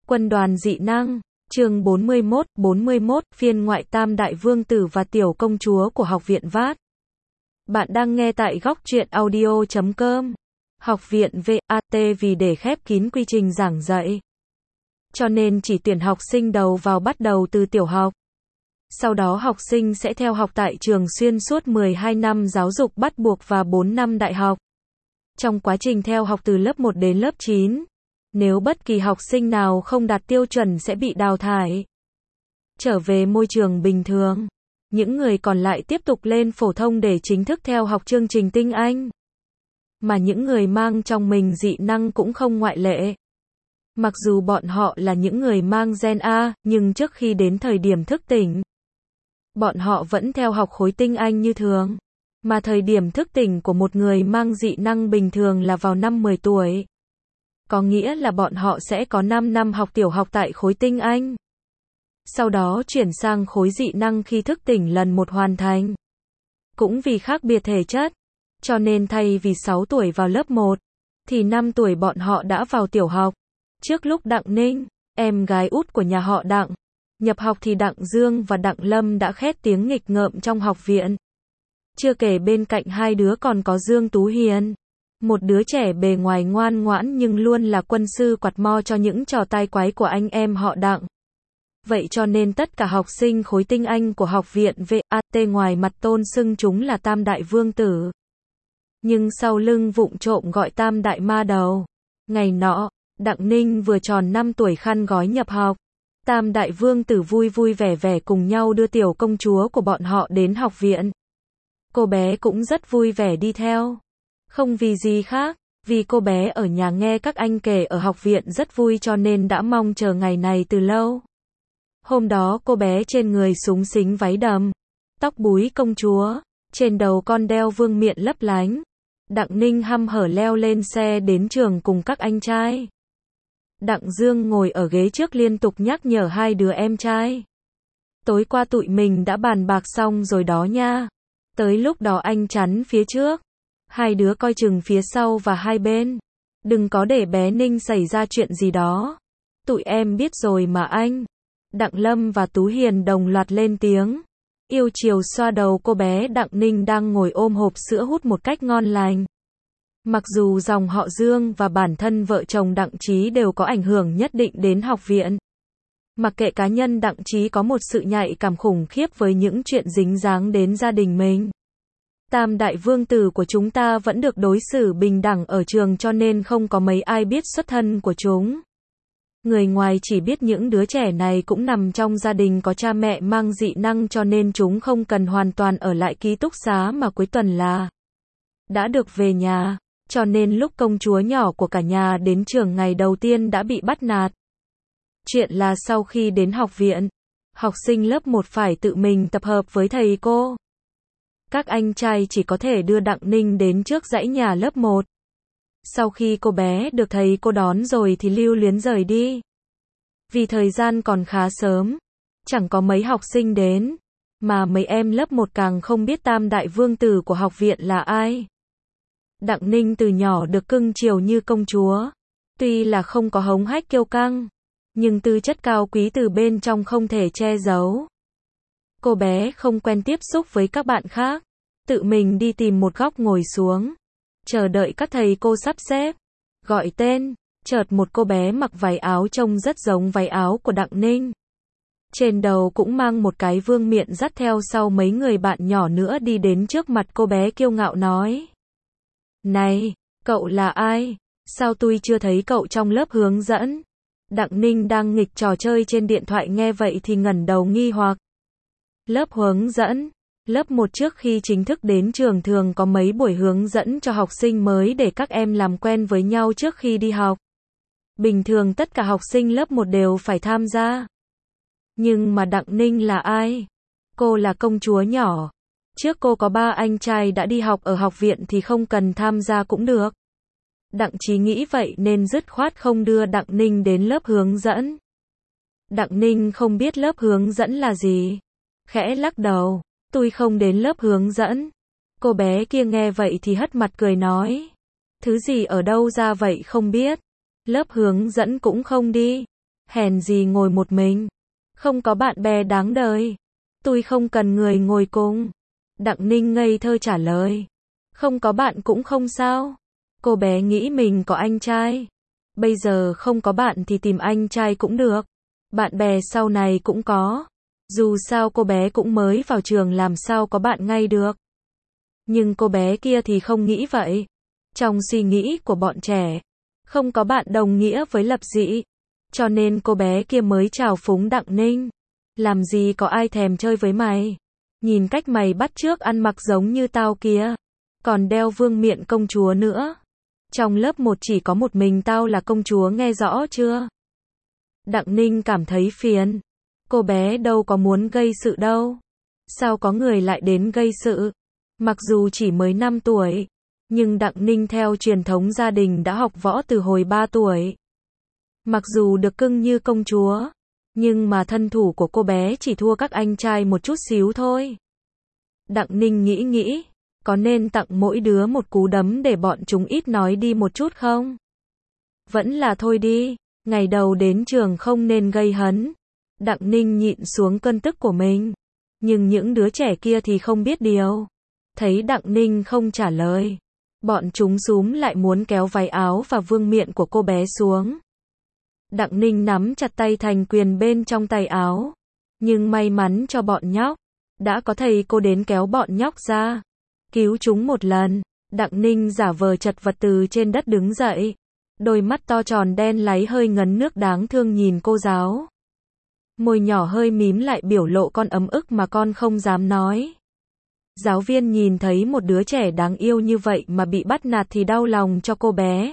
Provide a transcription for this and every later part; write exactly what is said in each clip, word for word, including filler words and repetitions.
Quân đoàn dị năng, chương bốn mươi mốt, bốn mươi mốt, phiên ngoại Tam Đại Vương Tử và Tiểu Công Chúa của Học viện vát. Bạn đang nghe tại góc truyện audio chấm com. Học viện vát vì để khép kín quy trình giảng dạy, cho nên chỉ tuyển học sinh đầu vào bắt đầu từ tiểu học. Sau đó học sinh sẽ theo học tại trường xuyên suốt mười hai năm giáo dục bắt buộc và bốn năm đại học. Trong quá trình theo học từ lớp một đến lớp chín, nếu bất kỳ học sinh nào không đạt tiêu chuẩn sẽ bị đào thải, trở về môi trường bình thường. Những người còn lại tiếp tục lên phổ thông để chính thức theo học chương trình tinh anh. Mà những người mang trong mình dị năng cũng không ngoại lệ. Mặc dù bọn họ là những người mang gen A, nhưng trước khi đến thời điểm thức tỉnh, bọn họ vẫn theo học khối tinh anh như thường. Mà thời điểm thức tỉnh của một người mang dị năng bình thường là vào năm mười tuổi. Có nghĩa là bọn họ sẽ có năm năm học tiểu học tại khối tinh anh. Sau đó chuyển sang khối dị năng khi thức tỉnh lần một hoàn thành. Cũng vì khác biệt thể chất, cho nên thay vì sáu tuổi vào lớp một, thì năm tuổi bọn họ đã vào tiểu học. Trước lúc Đặng Ninh, em gái út của nhà họ Đặng, nhập học thì Đặng Dương và Đặng Lâm đã khét tiếng nghịch ngợm trong học viện. Chưa kể bên cạnh hai đứa còn có Dương Tú Hiền, một đứa trẻ bề ngoài ngoan ngoãn nhưng luôn là quân sư quạt mo cho những trò tai quái của anh em họ Đặng. Vậy cho nên tất cả học sinh khối tinh anh của học viện vát ngoài mặt tôn xưng chúng là Tam Đại Vương Tử, nhưng sau lưng vụng trộm gọi Tam Đại Ma Đầu. Ngày nọ, Đặng Ninh vừa tròn năm tuổi khăn gói nhập học. Tam Đại Vương Tử vui vui vẻ vẻ cùng nhau đưa tiểu công chúa của bọn họ đến học viện. Cô bé cũng rất vui vẻ đi theo. Không vì gì khác, vì cô bé ở nhà nghe các anh kể ở học viện rất vui cho nên đã mong chờ ngày này từ lâu. Hôm đó cô bé trên người xúng xính váy đầm, tóc búi công chúa, trên đầu con đeo vương miện lấp lánh. Đặng Ninh hăm hở leo lên xe đến trường cùng các anh trai. Đặng Dương ngồi ở ghế trước liên tục nhắc nhở hai đứa em trai. Tối qua tụi mình đã bàn bạc xong rồi đó nha. Tới lúc đó anh chắn phía trước, hai đứa coi chừng phía sau và hai bên. Đừng có để bé Ninh xảy ra chuyện gì đó. Tụi em biết rồi mà anh. Đặng Lâm và Tú Hiền đồng loạt lên tiếng, yêu chiều xoa đầu cô bé Đặng Ninh đang ngồi ôm hộp sữa hút một cách ngon lành. Mặc dù dòng họ Dương và bản thân vợ chồng Đặng Chí đều có ảnh hưởng nhất định đến học viện. Mặc kệ cá nhân Đặng Chí có một sự nhạy cảm khủng khiếp với những chuyện dính dáng đến gia đình mình. Tam Đại Vương Tử của chúng ta vẫn được đối xử bình đẳng ở trường cho nên không có mấy ai biết xuất thân của chúng. Người ngoài chỉ biết những đứa trẻ này cũng nằm trong gia đình có cha mẹ mang dị năng cho nên chúng không cần hoàn toàn ở lại ký túc xá mà cuối tuần là đã được về nhà. Cho nên lúc công chúa nhỏ của cả nhà đến trường ngày đầu tiên đã bị bắt nạt. Chuyện là sau khi đến học viện, học sinh lớp một phải tự mình tập hợp với thầy cô. Các anh trai chỉ có thể đưa Đặng Ninh đến trước dãy nhà lớp một. Sau khi cô bé được thầy cô đón rồi thì lưu luyến rời đi. Vì thời gian còn khá sớm, chẳng có mấy học sinh đến, mà mấy em lớp một càng không biết Tam Đại Vương Tử của học viện là ai. Đặng Ninh từ nhỏ được cưng chiều như công chúa, tuy là không có hống hách kiêu căng, nhưng tư chất cao quý từ bên trong không thể che giấu. Cô bé không quen tiếp xúc với các bạn khác, tự mình đi tìm một góc ngồi xuống, chờ đợi các thầy cô sắp xếp, gọi tên. Chợt một cô bé mặc váy áo trông rất giống váy áo của Đặng Ninh. Trên đầu cũng mang một cái vương miện dắt theo sau mấy người bạn nhỏ nữa đi đến trước mặt cô bé kiêu ngạo nói. Này, cậu là ai? Sao tôi chưa thấy cậu trong lớp hướng dẫn? Đặng Ninh đang nghịch trò chơi trên điện thoại nghe vậy thì ngẩng đầu nghi hoặc. Lớp hướng dẫn. Lớp một trước khi chính thức đến trường thường có mấy buổi hướng dẫn cho học sinh mới để các em làm quen với nhau trước khi đi học. Bình thường tất cả học sinh lớp một đều phải tham gia. Nhưng mà Đặng Ninh là ai? Cô là công chúa nhỏ. Trước cô có ba anh trai đã đi học ở học viện thì không cần tham gia cũng được. Đặng Chí nghĩ vậy nên dứt khoát không đưa Đặng Ninh đến lớp hướng dẫn. Đặng Ninh không biết lớp hướng dẫn là gì. Khẽ lắc đầu, tôi không đến lớp hướng dẫn. Cô bé kia nghe vậy thì hất mặt cười nói. Thứ gì ở đâu ra vậy không biết. Lớp hướng dẫn cũng không đi. hèn gì ngồi một mình. Không có bạn bè đáng đời. Tôi không cần người ngồi cùng. Đặng Ninh ngây thơ trả lời. Không có bạn cũng không sao. Cô bé nghĩ mình có anh trai. Bây giờ không có bạn thì tìm anh trai cũng được. Bạn bè sau này cũng có. Dù sao cô bé cũng mới vào trường làm sao có bạn ngay được. Nhưng cô bé kia thì không nghĩ vậy. Trong suy nghĩ của bọn trẻ, không có bạn đồng nghĩa với lập dị. Cho nên cô bé kia mới chào phúng Đặng Ninh. Làm gì có ai thèm chơi với mày. Nhìn cách mày bắt chước ăn mặc giống như tao kìa. Còn đeo vương miện công chúa nữa. Trong lớp một chỉ có một mình tao là công chúa, nghe rõ chưa? Đặng Ninh cảm thấy phiền. Cô bé đâu có muốn gây sự đâu. Sao có người lại đến gây sự? Mặc dù chỉ mới năm tuổi, nhưng Đặng Ninh theo truyền thống gia đình đã học võ từ hồi ba tuổi. Mặc dù được cưng như công chúa, nhưng mà thân thủ của cô bé chỉ thua các anh trai một chút xíu thôi. Đặng Ninh nghĩ nghĩ, có nên tặng mỗi đứa một cú đấm để bọn chúng ít nói đi một chút không? Vẫn là thôi đi, ngày đầu đến trường không nên gây hấn. Đặng Ninh nhịn xuống cơn tức của mình. Nhưng những đứa trẻ kia thì không biết điều. Thấy Đặng Ninh không trả lời, bọn chúng xúm lại muốn kéo váy áo và vương miện của cô bé xuống. Đặng Ninh nắm chặt tay thành quyền bên trong tay áo. Nhưng may mắn cho bọn nhóc, đã có thầy cô đến kéo bọn nhóc ra. Cứu chúng một lần. Đặng Ninh giả vờ chật vật từ trên đất đứng dậy. Đôi mắt to tròn đen láy hơi ngấn nước đáng thương nhìn cô giáo. Môi nhỏ hơi mím lại biểu lộ con ấm ức mà con không dám nói. Giáo viên nhìn thấy một đứa trẻ đáng yêu như vậy mà bị bắt nạt thì đau lòng cho cô bé.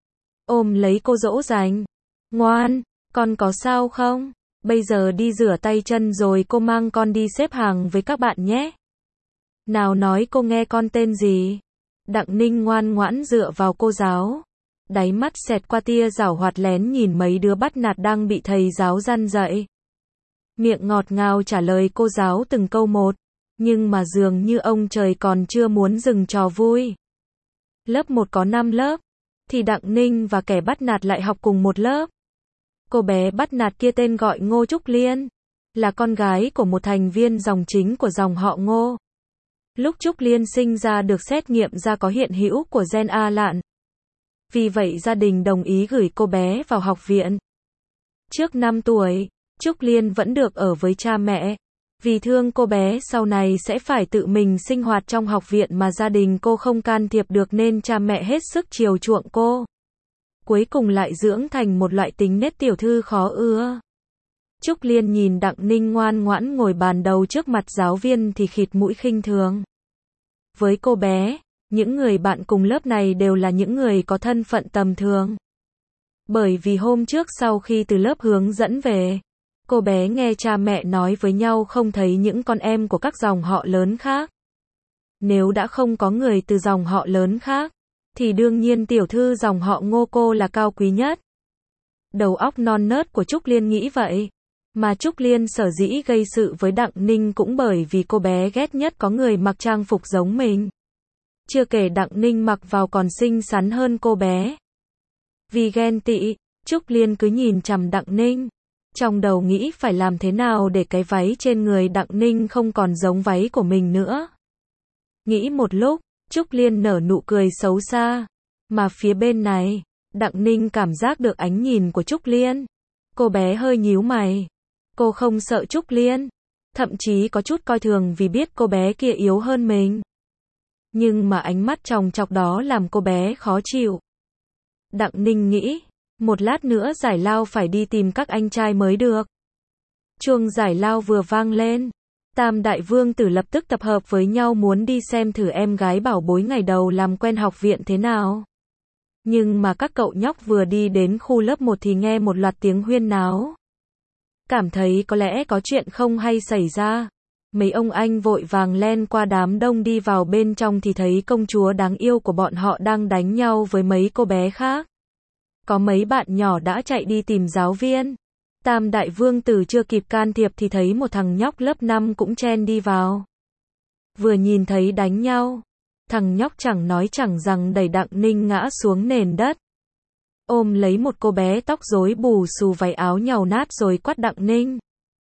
Ôm lấy cô dỗ dành. Ngoan, con có sao không? Bây giờ đi rửa tay chân rồi cô mang con đi xếp hàng với các bạn nhé. Nào nói cô nghe con tên gì? Đặng Ninh ngoan ngoãn dựa vào cô giáo. Đáy mắt xẹt qua tia giảo hoạt lén nhìn mấy đứa bắt nạt đang bị thầy giáo răn dạy. Miệng ngọt ngào trả lời cô giáo từng câu một. Nhưng mà dường như ông trời còn chưa muốn dừng trò vui. Lớp một có năm lớp, thì Đặng Ninh và kẻ bắt nạt lại học cùng một lớp. Cô bé bắt nạt kia tên gọi Ngô Trúc Liên, là con gái của một thành viên dòng chính của dòng họ Ngô. Lúc Trúc Liên sinh ra được xét nghiệm ra có hiện hữu của gen A lạn. Vì vậy gia đình đồng ý gửi cô bé vào học viện. Trước năm tuổi, Trúc Liên vẫn được ở với cha mẹ. Vì thương cô bé sau này sẽ phải tự mình sinh hoạt trong học viện mà gia đình cô không can thiệp được nên cha mẹ hết sức chiều chuộng cô. Cuối cùng lại dưỡng thành một loại tính nết tiểu thư khó ưa. Trúc Liên nhìn Đặng Ninh ngoan ngoãn ngồi bàn đầu trước mặt giáo viên thì khịt mũi khinh thường. Với cô bé, những người bạn cùng lớp này đều là những người có thân phận tầm thường. Bởi vì hôm trước sau khi từ lớp hướng dẫn về, cô bé nghe cha mẹ nói với nhau không thấy những con em của các dòng họ lớn khác. Nếu đã không có người từ dòng họ lớn khác, thì đương nhiên tiểu thư dòng họ Ngô cô là cao quý nhất. Đầu óc non nớt của Trúc Liên nghĩ vậy. Mà Trúc Liên sở dĩ gây sự với Đặng Ninh cũng bởi vì cô bé ghét nhất có người mặc trang phục giống mình. Chưa kể Đặng Ninh mặc vào còn xinh xắn hơn cô bé. Vì ghen tị, Trúc Liên cứ nhìn chằm Đặng Ninh. Trong đầu nghĩ phải làm thế nào để cái váy trên người Đặng Ninh không còn giống váy của mình nữa. Nghĩ một lúc, Trúc Liên nở nụ cười xấu xa. Mà phía bên này, Đặng Ninh cảm giác được ánh nhìn của Trúc Liên. Cô bé hơi nhíu mày. Cô không sợ Trúc Liên. Thậm chí có chút coi thường vì biết cô bé kia yếu hơn mình. Nhưng mà ánh mắt tròng trọc đó làm cô bé khó chịu. Đặng Ninh nghĩ, một lát nữa giải lao phải đi tìm các anh trai mới được. Chuông giải lao vừa vang lên, Tam đại vương tử lập tức tập hợp với nhau muốn đi xem thử em gái bảo bối ngày đầu làm quen học viện thế nào. Nhưng mà các cậu nhóc vừa đi đến khu lớp một thì nghe một loạt tiếng huyên náo. Cảm thấy có lẽ có chuyện không hay xảy ra. Mấy ông anh vội vàng len qua đám đông đi vào bên trong thì thấy công chúa đáng yêu của bọn họ đang đánh nhau với mấy cô bé khác. Có mấy bạn nhỏ đã chạy đi tìm giáo viên. Tam đại vương tử chưa kịp can thiệp thì thấy một thằng nhóc lớp năm cũng chen đi vào. Vừa nhìn thấy đánh nhau, thằng nhóc chẳng nói chẳng rằng đẩy Đặng Ninh ngã xuống nền đất. ôm lấy một cô bé tóc rối bù xù váy áo nhàu nát rồi quát Đặng Ninh.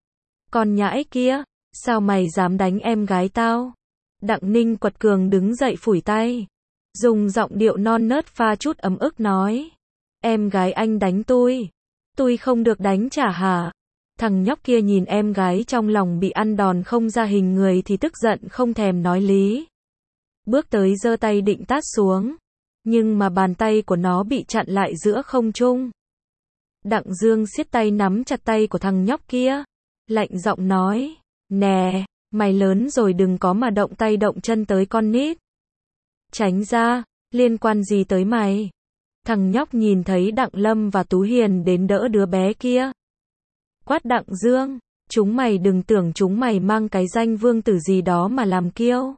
Con nhãi kia, sao mày dám đánh em gái tao? Đặng Ninh quật cường đứng dậy phủi tay, dùng giọng điệu non nớt pha chút ấm ức nói. Em gái anh đánh tôi, tôi không được đánh trả hả? Thằng nhóc kia nhìn em gái trong lòng bị ăn đòn không ra hình người thì tức giận không thèm nói lý. Bước tới giơ tay định tát xuống, nhưng mà bàn tay của nó bị chặn lại giữa không trung. Đặng Dương siết tay nắm chặt tay của thằng nhóc kia, lạnh giọng nói, nè, mày lớn rồi đừng có mà động tay động chân tới con nít. Tránh ra, liên quan gì tới mày? Thằng nhóc nhìn thấy Đặng Lâm và Tú Hiền đến đỡ đứa bé kia. Quát Đặng Dương, chúng mày đừng tưởng chúng mày mang cái danh vương tử gì đó mà làm kiêu.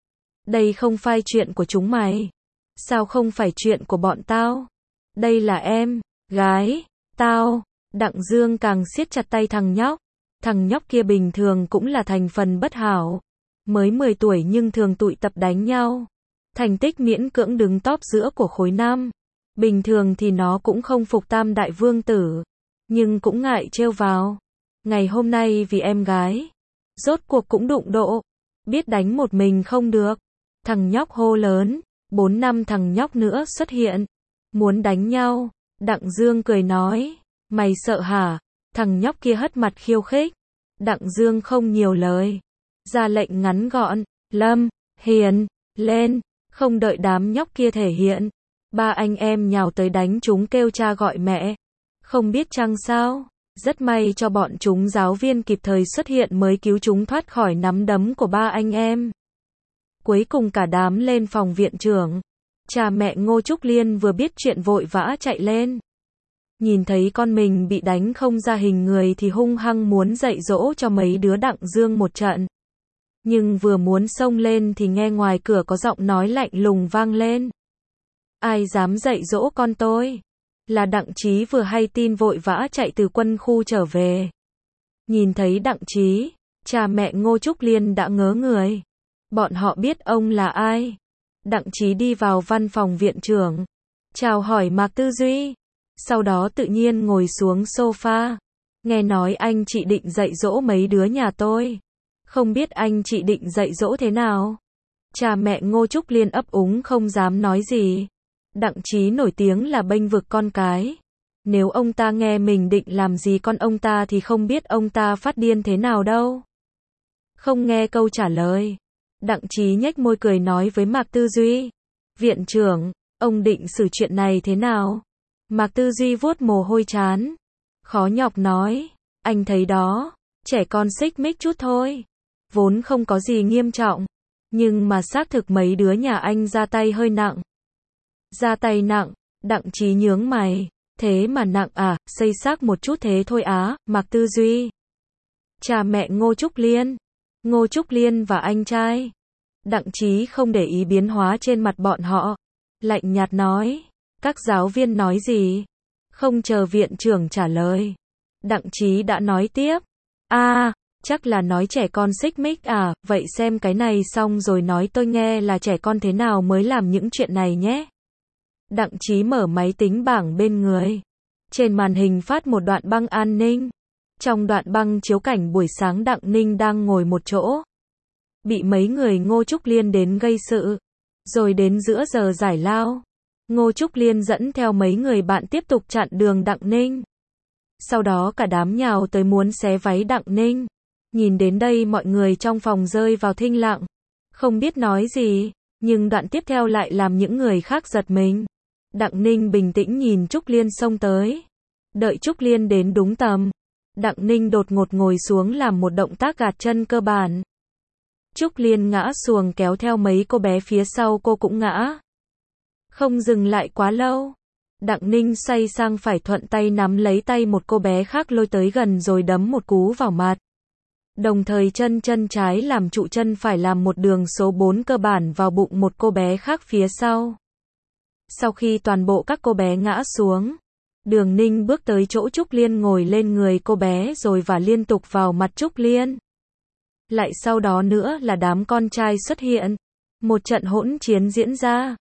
Đây không phải chuyện của chúng mày. Sao không phải chuyện của bọn tao? Đây là em, gái, tao. Đặng Dương càng siết chặt tay thằng nhóc. Thằng nhóc kia bình thường cũng là thành phần bất hảo. Mới mười tuổi nhưng thường tụi tập đánh nhau. Thành tích miễn cưỡng đứng top giữa của khối năm. Bình thường thì nó cũng không phục tam đại vương tử. Nhưng cũng ngại trêu vào. Ngày hôm nay vì em gái. Rốt cuộc cũng đụng độ. Biết đánh một mình không được. Thằng nhóc hô lớn. Bốn năm thằng nhóc nữa xuất hiện. Muốn đánh nhau. Đặng Dương cười nói. Mày sợ hả? Thằng nhóc kia hất mặt khiêu khích. Đặng Dương không nhiều lời. Ra lệnh ngắn gọn. Lâm, Hiền, lên. Không đợi đám nhóc kia thể hiện. Ba anh em nhào tới đánh chúng kêu cha gọi mẹ. Không biết chăng sao? Rất may cho bọn chúng giáo viên kịp thời xuất hiện mới cứu chúng thoát khỏi nắm đấm của ba anh em. Cuối cùng cả đám lên phòng viện trưởng. Cha mẹ Ngô Trúc Liên vừa biết chuyện vội vã chạy lên. Nhìn thấy con mình bị đánh không ra hình người thì hung hăng muốn dạy dỗ cho mấy đứa Đặng Dương một trận. Nhưng vừa muốn xông lên thì nghe ngoài cửa có giọng nói lạnh lùng vang lên. Ai dám dạy dỗ con tôi? Là Đặng Chí vừa hay tin vội vã chạy từ quân khu trở về. Nhìn thấy Đặng Chí, cha mẹ Ngô Trúc Liên đã ngớ người. Bọn họ biết ông là ai. Đặng Chí đi vào văn phòng viện trưởng. Chào hỏi Mạc Tư Duy. Sau đó tự nhiên ngồi xuống sofa. Nghe nói anh chị định dạy dỗ mấy đứa nhà tôi. Không biết anh chị định dạy dỗ thế nào? Cha mẹ Ngô Trúc Liên ấp úng không dám nói gì. Đặng Chí nổi tiếng là bênh vực con cái. Nếu ông ta nghe mình định làm gì con ông ta thì không biết ông ta phát điên thế nào đâu. Không nghe câu trả lời. Đặng Chí nhếch môi cười nói với Mạc Tư Duy. Viện trưởng, ông định xử chuyện này thế nào? Mạc Tư Duy vuốt mồ hôi trán. Khó nhọc nói. Anh thấy đó, trẻ con xích mích chút thôi. Vốn không có gì nghiêm trọng. Nhưng mà xác thực mấy đứa nhà anh ra tay hơi nặng. Ra tay nặng, Đặng Chí nhướng mày. Thế mà nặng à, xây xác một chút thế thôi á, Mạc Tư Duy. Cha mẹ Ngô Trúc Liên. Ngô Trúc Liên và anh trai. Đặng Chí không để ý biến hóa trên mặt bọn họ. Lạnh nhạt nói. Các giáo viên nói gì? Không chờ viện trưởng trả lời. Đặng Chí đã nói tiếp. À, chắc là nói trẻ con xích mích à, vậy xem cái này xong rồi nói tôi nghe là trẻ con thế nào mới làm những chuyện này nhé. Đặng Chí mở máy tính bảng bên người. Trên màn hình phát một đoạn băng an ninh. Trong đoạn băng chiếu cảnh buổi sáng Đặng Ninh đang ngồi một chỗ. Bị mấy người Ngô Trúc Liên đến gây sự. Rồi đến giữa giờ giải lao. Ngô Trúc Liên dẫn theo mấy người bạn tiếp tục chặn đường Đặng Ninh. Sau đó cả đám nhào tới muốn xé váy Đặng Ninh. Nhìn đến đây mọi người trong phòng rơi vào thinh lặng. Không biết nói gì, nhưng đoạn tiếp theo lại làm những người khác giật mình. Đặng Ninh bình tĩnh nhìn Trúc Liên xông tới. Đợi Trúc Liên đến đúng tầm. Đặng Ninh đột ngột ngồi xuống làm một động tác gạt chân cơ bản. Trúc Liên ngã xuồng kéo theo mấy cô bé phía sau cô cũng ngã. Không dừng lại quá lâu. Đặng Ninh xoay sang phải thuận tay nắm lấy tay một cô bé khác lôi tới gần rồi đấm một cú vào mặt. Đồng thời chân chân trái làm trụ chân phải làm một đường số bốn cơ bản vào bụng một cô bé khác phía sau. Sau khi toàn bộ các cô bé ngã xuống, Đường Ninh bước tới chỗ Trúc Liên ngồi lên người cô bé rồi vả liên tục vào mặt Trúc Liên. Lại sau đó nữa là đám con trai xuất hiện. Một trận hỗn chiến diễn ra.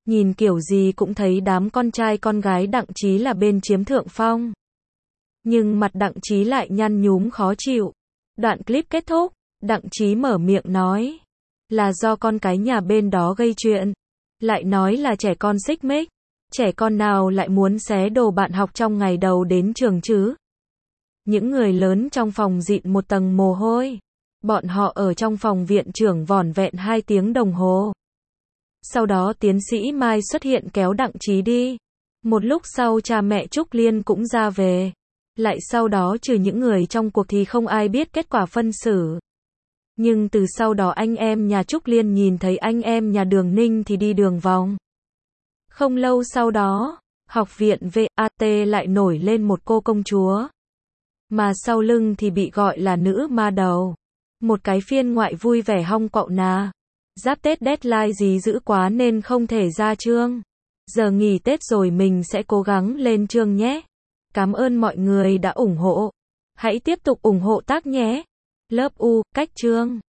Nhìn kiểu gì cũng thấy đám con trai con gái Đặng Chí là bên chiếm thượng phong. Nhưng mặt Đặng Chí lại nhăn nhúm khó chịu. Đoạn clip kết thúc, Đặng Chí mở miệng nói là do con cái nhà bên đó gây chuyện. Lại nói là trẻ con xích mích. Trẻ con nào lại muốn xé đồ bạn học trong ngày đầu đến trường chứ? Những người lớn trong phòng dịn một tầng mồ hôi. Bọn họ ở trong phòng viện trưởng vỏn vẹn hai tiếng đồng hồ. Sau đó tiến sĩ Mai xuất hiện kéo Đặng Chí đi. Một lúc sau cha mẹ Trúc Liên cũng ra về. Lại sau đó trừ những người trong cuộc thì không ai biết kết quả phân xử. Nhưng từ sau đó anh em nhà Trúc Liên nhìn thấy anh em nhà Đường Ninh thì đi đường vòng. Không lâu sau đó, học viện vê a tê lại nổi lên một cô công chúa. Mà sau lưng thì bị gọi là nữ ma đầu. Một cái phiên ngoại vui vẻ hong quạo nà. Giáp Tết deadline gì dữ quá nên không thể ra chương. Giờ nghỉ Tết rồi mình sẽ cố gắng lên chương nhé. Cảm ơn mọi người đã ủng hộ. Hãy tiếp tục ủng hộ tác nhé. Lớp U, cách chương.